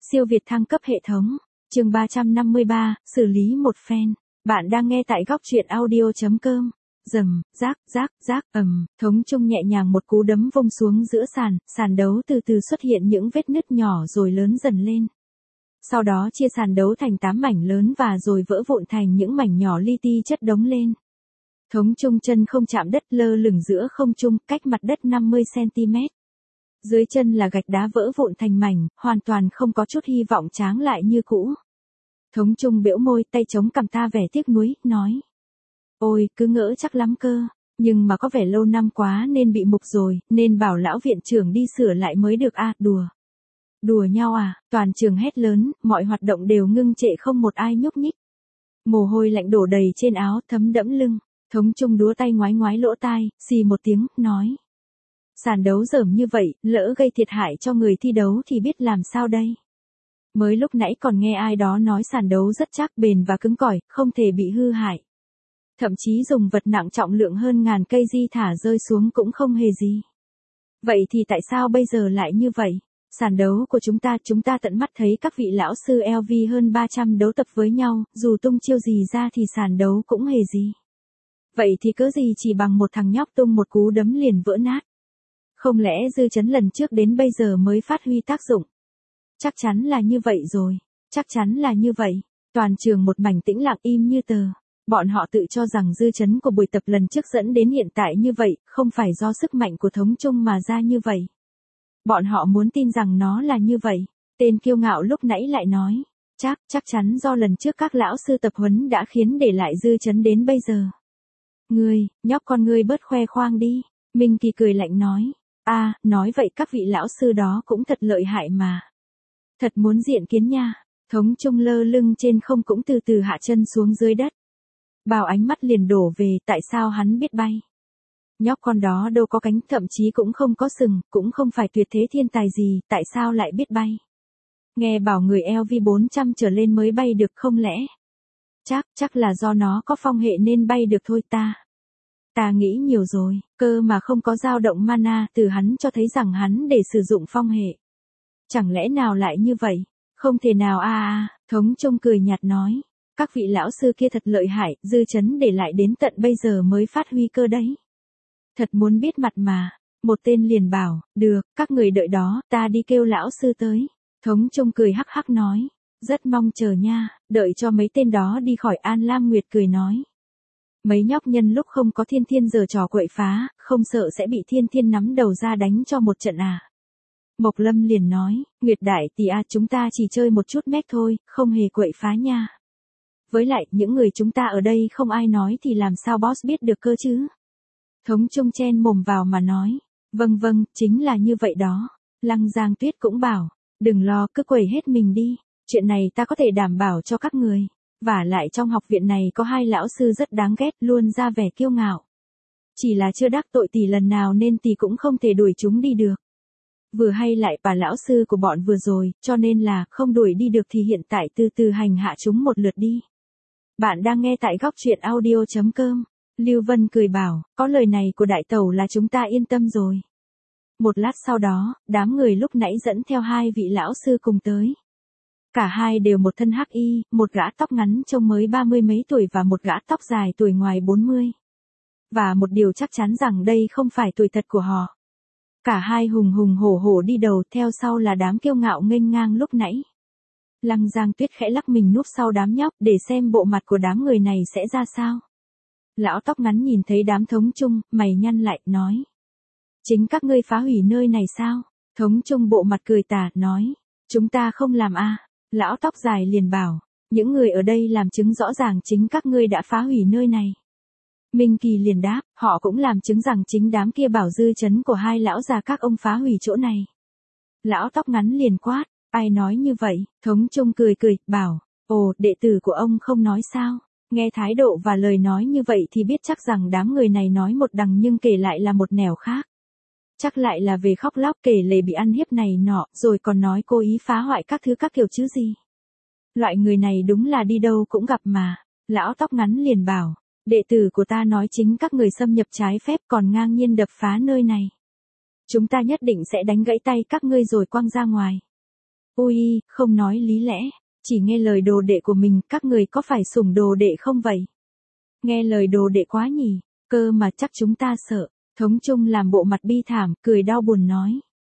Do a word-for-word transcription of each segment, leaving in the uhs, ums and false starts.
Siêu việt thăng cấp hệ thống. Chương ba trăm năm mươi ba, xử lý một phen. Bạn đang nghe tại góc truyện audio chấm com. Rầm, rác, rác, rác, ầm, Thống Trung nhẹ nhàng một cú đấm vung xuống giữa sàn, sàn đấu từ từ xuất hiện những vết nứt nhỏ rồi lớn dần lên. Sau đó chia sàn đấu thành tám mảnh lớn và rồi vỡ vụn thành những mảnh nhỏ li ti chất đống lên. Thống Trung chân không chạm đất, lơ lửng giữa không trung, cách mặt đất năm mươi xăng-ti-mét. Dưới chân là gạch đá vỡ vụn thành mảnh, hoàn toàn không có chút hy vọng tráng lại như cũ. Thống Trung bĩu môi, tay chống cằm ta vẻ tiếc nuối, nói. Ôi, cứ ngỡ chắc lắm cơ, nhưng mà có vẻ lâu năm quá nên bị mục rồi, nên bảo lão viện trưởng đi sửa lại mới được a, à, đùa. Đùa nhau à, toàn trường hét lớn, mọi hoạt động đều ngưng trệ không một ai nhúc nhích. Mồ hôi lạnh đổ đầy trên áo, thấm đẫm lưng. Thống Trung đúa tay ngoái ngoái lỗ tai, xì một tiếng, nói. Sàn đấu dởm như vậy, lỡ gây thiệt hại cho người thi đấu thì biết làm sao đây. Mới lúc nãy còn nghe ai đó nói sàn đấu rất chắc, bền và cứng cỏi, không thể bị hư hại. Thậm chí dùng vật nặng trọng lượng hơn ngàn cây di thả rơi xuống cũng không hề gì. Vậy thì tại sao bây giờ lại như vậy? Sàn đấu của chúng ta, chúng ta tận mắt thấy các vị lão sư lờ vê hơn ba trăm đấu tập với nhau, dù tung chiêu gì ra thì sàn đấu cũng hề gì. Vậy thì cớ gì chỉ bằng một thằng nhóc tung một cú đấm liền vỡ nát? Không lẽ dư chấn lần trước đến bây giờ mới phát huy tác dụng? Chắc chắn là như vậy rồi, chắc chắn là như vậy. Toàn trường một mảnh tĩnh lặng im như tờ. Bọn họ tự cho rằng dư chấn của buổi tập lần trước dẫn đến hiện tại như vậy, không phải do sức mạnh của Thống Trung mà ra như vậy. Bọn họ muốn tin rằng nó là như vậy. Tên kiêu ngạo lúc nãy lại nói, chắc, chắc chắn do lần trước các lão sư tập huấn đã khiến để lại dư chấn đến bây giờ. Ngươi, nhóc con ngươi bớt khoe khoang đi. Minh Kỳ cười lạnh nói. A, à, nói vậy các vị lão sư đó cũng thật lợi hại mà. Thật muốn diện kiến nha. Thống Trung lơ lưng trên không cũng từ từ hạ chân xuống dưới đất. Bao ánh mắt liền đổ về tại sao hắn biết bay. Nhóc con đó đâu có cánh, thậm chí cũng không có sừng, cũng không phải tuyệt thế thiên tài gì, tại sao lại biết bay. Nghe bảo người lờ vê bốn trăm trở lên mới bay được, không lẽ. Chắc, chắc là do nó có phong hệ nên bay được thôi ta. Ta nghĩ nhiều rồi, cơ mà không có dao động mana, từ hắn cho thấy rằng hắn để sử dụng phong hệ. Chẳng lẽ nào lại như vậy? Không thể nào a a, Thống Trung cười nhạt nói. Các vị lão sư kia thật lợi hại, dư chấn để lại đến tận bây giờ mới phát huy cơ đấy. Thật muốn biết mặt mà. Một tên liền bảo, được, các người đợi đó, ta đi kêu lão sư tới. Thống Trung cười hắc hắc nói. Rất mong chờ nha, đợi cho mấy tên đó đi khỏi. An Lam Nguyệt cười nói. Mấy nhóc nhân lúc không có Thiên Thiên giờ trò quậy phá, không sợ sẽ bị Thiên Thiên nắm đầu ra đánh cho một trận à. Mộc Lâm liền nói, Nguyệt đại tỷ a, chúng ta chỉ chơi một chút mech thôi, không hề quậy phá nha. Với lại, những người chúng ta ở đây không ai nói thì làm sao boss biết được cơ chứ. Thống Trung chen mồm vào mà nói, vâng vâng, chính là như vậy đó. Lăng Giang Tuyết cũng bảo, đừng lo, cứ quẩy hết mình đi, chuyện này ta có thể đảm bảo cho các người. Vả lại trong học viện này có hai lão sư rất đáng ghét, luôn ra vẻ kiêu ngạo. Chỉ là chưa đắc tội tỷ lần nào nên tỷ cũng không thể đuổi chúng đi được. Vừa hay lại bà lão sư của bọn vừa rồi, cho nên là không đuổi đi được thì hiện tại từ từ hành hạ chúng một lượt đi. Bạn đang nghe tại góc truyện audio chấm com. Lưu Vân cười bảo, có lời này của đại tẩu là chúng ta yên tâm rồi. Một lát sau đó, đám người lúc nãy dẫn theo hai vị lão sư cùng tới. Cả hai đều một thân hắc y, một gã tóc ngắn trông mới ba mươi mấy tuổi và một gã tóc dài tuổi ngoài bốn mươi. Và một điều chắc chắn rằng đây không phải tuổi thật của họ. Cả hai hùng hùng hổ hổ đi đầu, theo sau là đám kiêu ngạo nghênh ngang lúc nãy. Lăng Giang Tuyết khẽ lắc mình núp sau đám nhóc để xem bộ mặt của đám người này sẽ ra sao. Lão tóc ngắn nhìn thấy đám Thống Trung, mày nhăn lại, nói. Chính các ngươi phá hủy nơi này sao? Thống Trung bộ mặt cười tà, nói. Chúng ta không làm a. À. Lão tóc dài liền bảo, những người ở đây làm chứng rõ ràng chính các ngươi đã phá hủy nơi này. Minh Kỳ liền đáp, họ cũng làm chứng rằng chính đám kia bảo dư chấn của hai lão già các ông phá hủy chỗ này. Lão tóc ngắn liền quát, ai nói như vậy? Thống Trung cười cười, bảo, ồ, đệ tử của ông không nói sao? Nghe thái độ và lời nói như vậy thì biết chắc rằng đám người này nói một đằng nhưng kể lại là một nẻo khác. Chắc lại là về khóc lóc kể lể bị ăn hiếp này nọ, rồi còn nói cố ý phá hoại các thứ các kiểu chứ gì. Loại người này đúng là đi đâu cũng gặp mà. Lão tóc ngắn liền bảo, đệ tử của ta nói chính các người xâm nhập trái phép còn ngang nhiên đập phá nơi này. Chúng ta nhất định sẽ đánh gãy tay các ngươi rồi quăng ra ngoài. Ui, không nói lý lẽ, chỉ nghe lời đồ đệ của mình, các người có phải sủng đồ đệ không vậy? Nghe lời đồ đệ quá nhỉ, cơ mà chắc chúng ta sợ. Thống Trung làm bộ mặt bi thảm, cười đau buồn nói.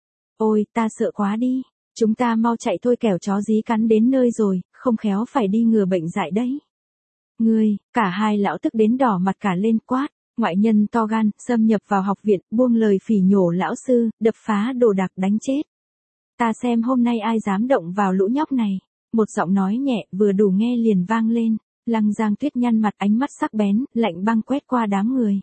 Ôi, ta sợ quá đi, chúng ta mau chạy thôi kẻo chó dí cắn đến nơi rồi, không khéo phải đi ngừa bệnh dại đấy. Ngươi, cả hai lão tức đến đỏ mặt cả lên quát, ngoại nhân to gan, xâm nhập vào học viện, buông lời phỉ nhổ lão sư, đập phá đồ đạc đánh chết. Ta xem hôm nay ai dám động vào lũ nhóc này. Một giọng nói nhẹ vừa đủ nghe liền vang lên, Lăng Giang Tuyết nhăn mặt ánh mắt sắc bén, lạnh băng quét qua đám người.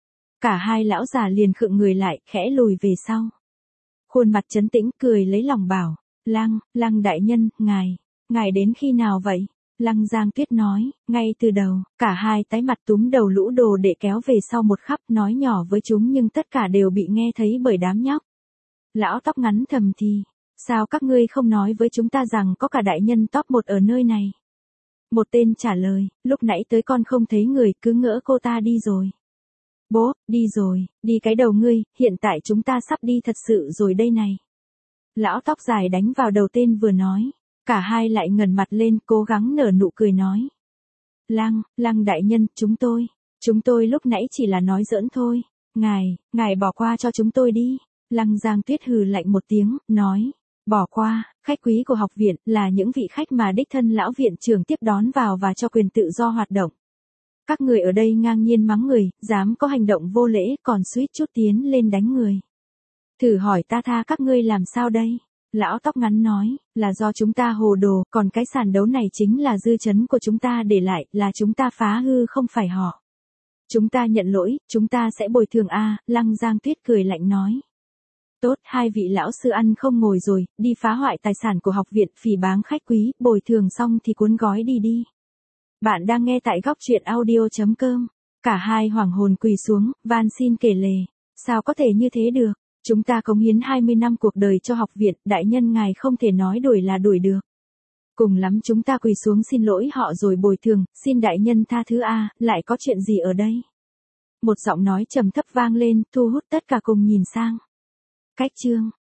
Cả hai lão già liền khựng người lại, khẽ lùi về sau. Khuôn mặt trấn tĩnh cười lấy lòng bảo, Lăng, Lăng đại nhân, ngài, ngài đến khi nào vậy? Lăng Giang Tuyết nói, ngay từ đầu, cả hai tái mặt túm đầu lũ đồ để kéo về sau một khắp nói nhỏ với chúng nhưng tất cả đều bị nghe thấy bởi đám nhóc. Lão tóc ngắn thầm thì, sao các ngươi không nói với chúng ta rằng có cả đại nhân top một ở nơi này? Một tên trả lời, lúc nãy tới con không thấy người, cứ ngỡ cô ta đi rồi. Bố, đi rồi, đi cái đầu ngươi, hiện tại chúng ta sắp đi thật sự rồi đây này. Lão tóc dài đánh vào đầu tên vừa nói, cả hai lại ngẩng mặt lên cố gắng nở nụ cười nói. Lăng, Lăng đại nhân, chúng tôi, chúng tôi lúc nãy chỉ là nói giỡn thôi, ngài, ngài bỏ qua cho chúng tôi đi. Lăng Giang Tuyết hừ lạnh một tiếng, nói, bỏ qua, khách quý của học viện là những vị khách mà đích thân lão viện trưởng tiếp đón vào và cho quyền tự do hoạt động. Các người ở đây ngang nhiên mắng người, dám có hành động vô lễ còn suýt chút tiến lên đánh người. Thử hỏi ta tha các ngươi làm sao đây? Lão tóc ngắn nói, là do chúng ta hồ đồ, còn cái sàn đấu này chính là dư chấn của chúng ta để lại, là chúng ta phá hư không phải họ. Chúng ta nhận lỗi, chúng ta sẽ bồi thường a. Lăng Giang Tuyết cười lạnh nói. Tốt, hai vị lão sư ăn không ngồi rồi, đi phá hoại tài sản của học viện, phỉ báng khách quý, bồi thường xong thì cuốn gói đi đi. Bạn đang nghe tại góc truyện audio.com. Cả hai hoảng hồn quỳ xuống, van xin kể lể. Sao có thể như thế được? Chúng ta cống hiến hai mươi năm cuộc đời cho học viện, đại nhân ngài không thể nói đuổi là đuổi được. Cùng lắm chúng ta quỳ xuống xin lỗi họ rồi bồi thường, xin đại nhân tha thứ a, lại có chuyện gì ở đây? Một giọng nói trầm thấp vang lên, thu hút tất cả cùng nhìn sang. Cách chương